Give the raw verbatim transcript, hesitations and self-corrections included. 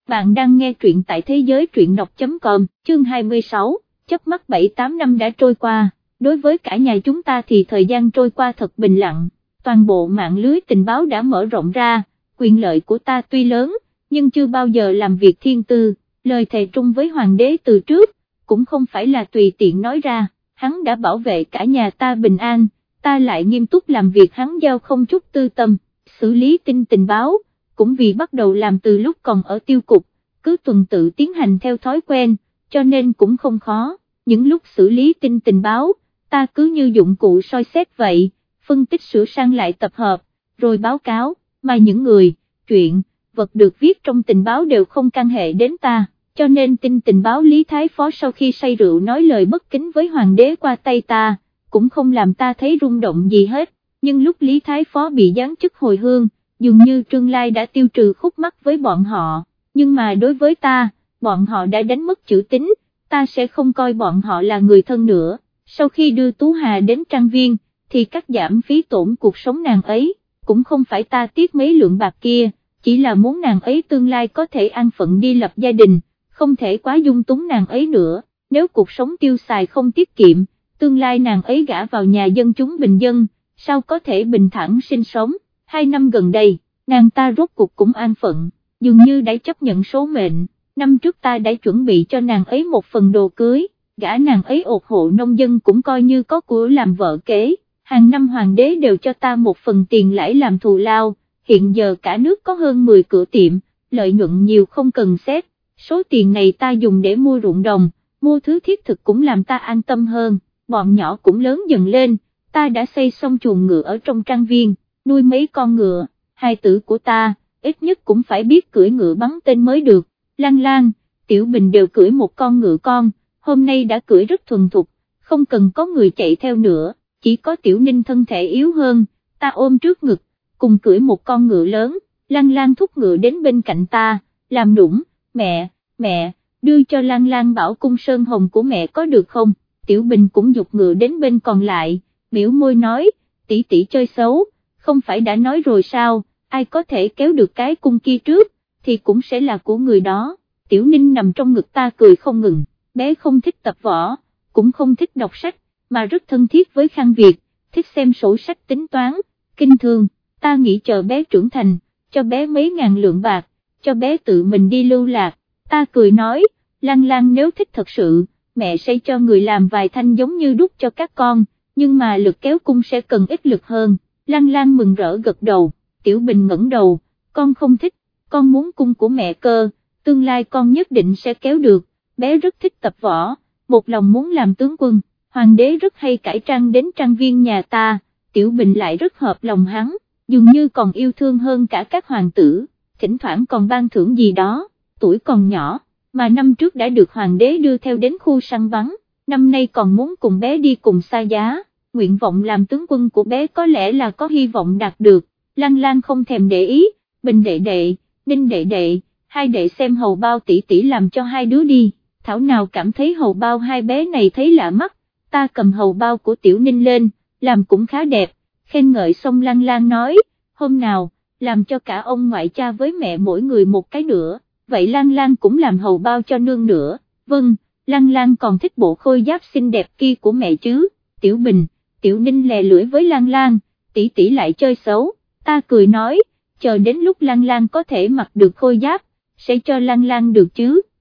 Bạn đang nghe truyện tại thế giới truyện đọc chấm com, chương hai mươi sáu, chớp mắt bảy tám năm đã trôi qua, đối với cả nhà chúng ta thì thời gian trôi qua thật bình lặng, toàn bộ mạng lưới tình báo đã mở rộng ra, quyền lợi của ta tuy lớn, nhưng chưa bao giờ làm việc thiên tư, lời thề trung với hoàng đế từ trước, cũng không phải là tùy tiện nói ra, hắn đã bảo vệ cả nhà ta bình an, ta lại nghiêm túc làm việc hắn giao không chút tư tâm, xử lý tin tình báo, cũng vì bắt đầu làm từ lúc còn ở tiêu cục, cứ tuần tự tiến hành theo thói quen, cho nên cũng không khó, những lúc xử lý tin tình báo, ta cứ như dụng cụ soi xét vậy, phân tích sửa sang lại tập hợp, rồi báo cáo, mà những người, chuyện, vật được viết trong tình báo đều không can hệ đến ta, cho nên tin tình báo Lý Thái Phó sau khi say rượu nói lời bất kính với hoàng đế qua tay ta, cũng không làm ta thấy rung động gì hết, nhưng lúc Lý Thái Phó bị giáng chức hồi hương, dường như Trương Lai đã tiêu trừ khúc mắc với bọn họ, nhưng mà đối với ta, bọn họ đã đánh mất chữ tín, ta sẽ không coi bọn họ là người thân nữa. Sau khi đưa Tú Hà đến trang viên, thì cắt giảm phí tổn cuộc sống nàng ấy, cũng không phải ta tiếc mấy lượng bạc kia, chỉ là muốn nàng ấy tương lai có thể an phận đi lập gia đình, không thể quá dung túng nàng ấy nữa, nếu cuộc sống tiêu xài không tiết kiệm, tương lai nàng ấy gả vào nhà dân chúng bình dân, sao có thể bình thản sinh sống. Hai năm gần đây, nàng ta rốt cuộc cũng an phận, dường như đã chấp nhận số mệnh, năm trước ta đã chuẩn bị cho nàng ấy một phần đồ cưới, gả nàng ấy ột hộ nông dân cũng coi như có của làm vợ kế, hàng năm hoàng đế đều cho ta một phần tiền lãi làm thù lao, hiện giờ cả nước có hơn mười cửa tiệm, lợi nhuận nhiều không cần xét, số tiền này ta dùng để mua ruộng đồng, mua thứ thiết thực cũng làm ta an tâm hơn, bọn nhỏ cũng lớn dần lên, ta đã xây xong chuồng ngựa ở trong trang viên, nuôi mấy con ngựa, hai tử của ta, ít nhất cũng phải biết cưỡi ngựa bắn tên mới được, Lan Lan, Tiểu Bình đều cưỡi một con ngựa con, hôm nay đã cưỡi rất thuần thục, không cần có người chạy theo nữa, chỉ có Tiểu Ninh thân thể yếu hơn, ta ôm trước ngực, cùng cưỡi một con ngựa lớn, Lan Lan thúc ngựa đến bên cạnh ta, làm nũng, mẹ, mẹ, đưa cho Lan Lan bảo cung sơn hồng của mẹ có được không, Tiểu Bình cũng giục ngựa đến bên còn lại, biểu môi nói, tỷ tỷ chơi xấu, không phải đã nói rồi sao, ai có thể kéo được cái cung kia trước, thì cũng sẽ là của người đó, Tiểu Ninh nằm trong ngực ta cười không ngừng, bé không thích tập võ, cũng không thích đọc sách, mà rất thân thiết với Khang Việt, thích xem sổ sách tính toán, kinh thương, ta nghĩ chờ bé trưởng thành, cho bé mấy ngàn lượng bạc, cho bé tự mình đi lưu lạc, ta cười nói, Lan Lan nếu thích thật sự, mẹ sẽ cho người làm vài thanh giống như đúc cho các con, nhưng mà lực kéo cung sẽ cần ít lực hơn. Lan Lan mừng rỡ gật đầu, Tiểu Bình ngẩng đầu, con không thích, con muốn cung của mẹ cơ, tương lai con nhất định sẽ kéo được, bé rất thích tập võ, một lòng muốn làm tướng quân, hoàng đế rất hay cải trang đến trang viên nhà ta, Tiểu Bình lại rất hợp lòng hắn, dường như còn yêu thương hơn cả các hoàng tử, thỉnh thoảng còn ban thưởng gì đó, tuổi còn nhỏ, mà năm trước đã được hoàng đế đưa theo đến khu săn bắn, năm nay còn muốn cùng bé đi cùng xa giá. Nguyện vọng làm tướng quân của bé có lẽ là có hy vọng đạt được, Lan Lan không thèm để ý, Bình đệ đệ, Ninh đệ đệ, hai đệ xem hầu bao tỷ tỷ làm cho hai đứa đi, thảo nào cảm thấy hầu bao hai bé này thấy lạ mắt, ta cầm hầu bao của Tiểu Ninh lên, làm cũng khá đẹp, khen ngợi xong Lan Lan nói, hôm nào, làm cho cả ông ngoại cha với mẹ mỗi người một cái nữa, vậy Lan Lan cũng làm hầu bao cho nương nữa, vâng, Lan Lan còn thích bộ khôi giáp xinh đẹp kia của mẹ chứ, Tiểu Bình. Tiểu Ninh lè lưỡi với Lan Lan, tỷ tỷ lại chơi xấu, ta cười nói, chờ đến lúc Lan Lan có thể mặc được khôi giáp, sẽ cho Lan Lan được chứ.